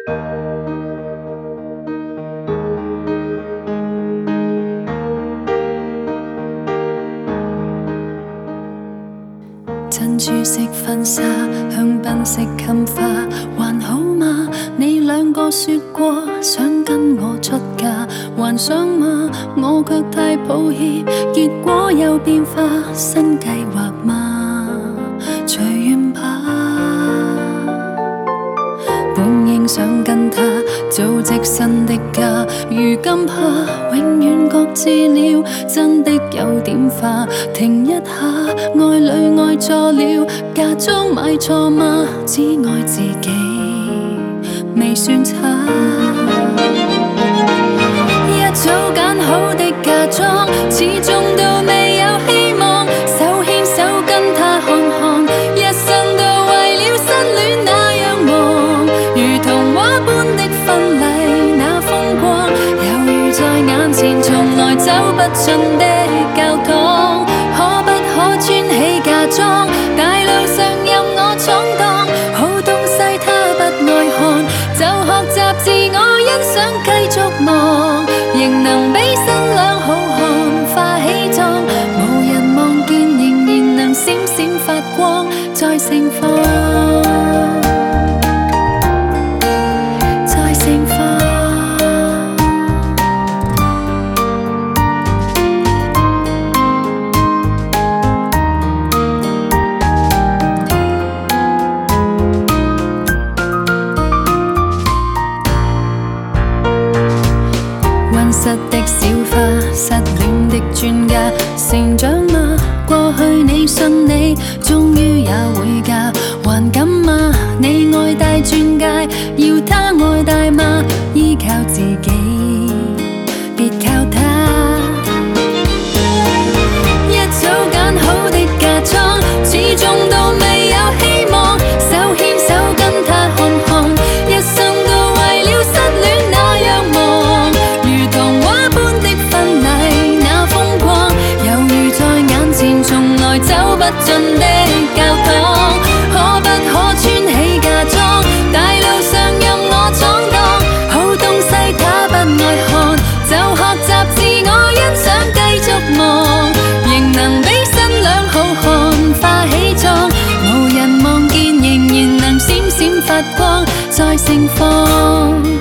珍珠色婚纱，香槟色襟花，还好吗？你两个说过想跟我出嫁，还想吗？我却太抱歉，结果有变化，新计划吗？随缘吧。本应想跟他组织新的家，如今怕永远各自了，真的有点化。停一下，爱侣爱错了，嫁妆买错吗？只爱自己，未算差。一早拣好的嫁妆，始终都未有希望。手牵手跟他看看，一生都为了失恋那样忙。如童話般的婚禮那風光，猶如在眼前從來走不盡的教堂。可不可穿起嫁妝，大路上任我闖蕩，好東西他不愛看，就學習自我欣賞繼續忙，仍能比新娘好看化喜妝，無人望見仍然能閃閃發光，再盛放。溫室的小花，失戀的專家，成長嗎？過去你信你，終於也會嫁，還敢嗎？你愛大鑽戒，要他愛大嗎？依靠自己，別靠他。一早揀好的嫁妝，始終都未有希望，手牽手跟他看看，一生都為了失戀那樣忙。如童話般的婚禮那風光，猶如在眼前從來走不盡的教堂。可不可穿起嫁妝，大路上任我闖蕩，好東西他不愛看，就學習自我欣賞繼續忙，仍能比新娘好看化喜妝，無人望見仍然能閃閃發光，再盛放。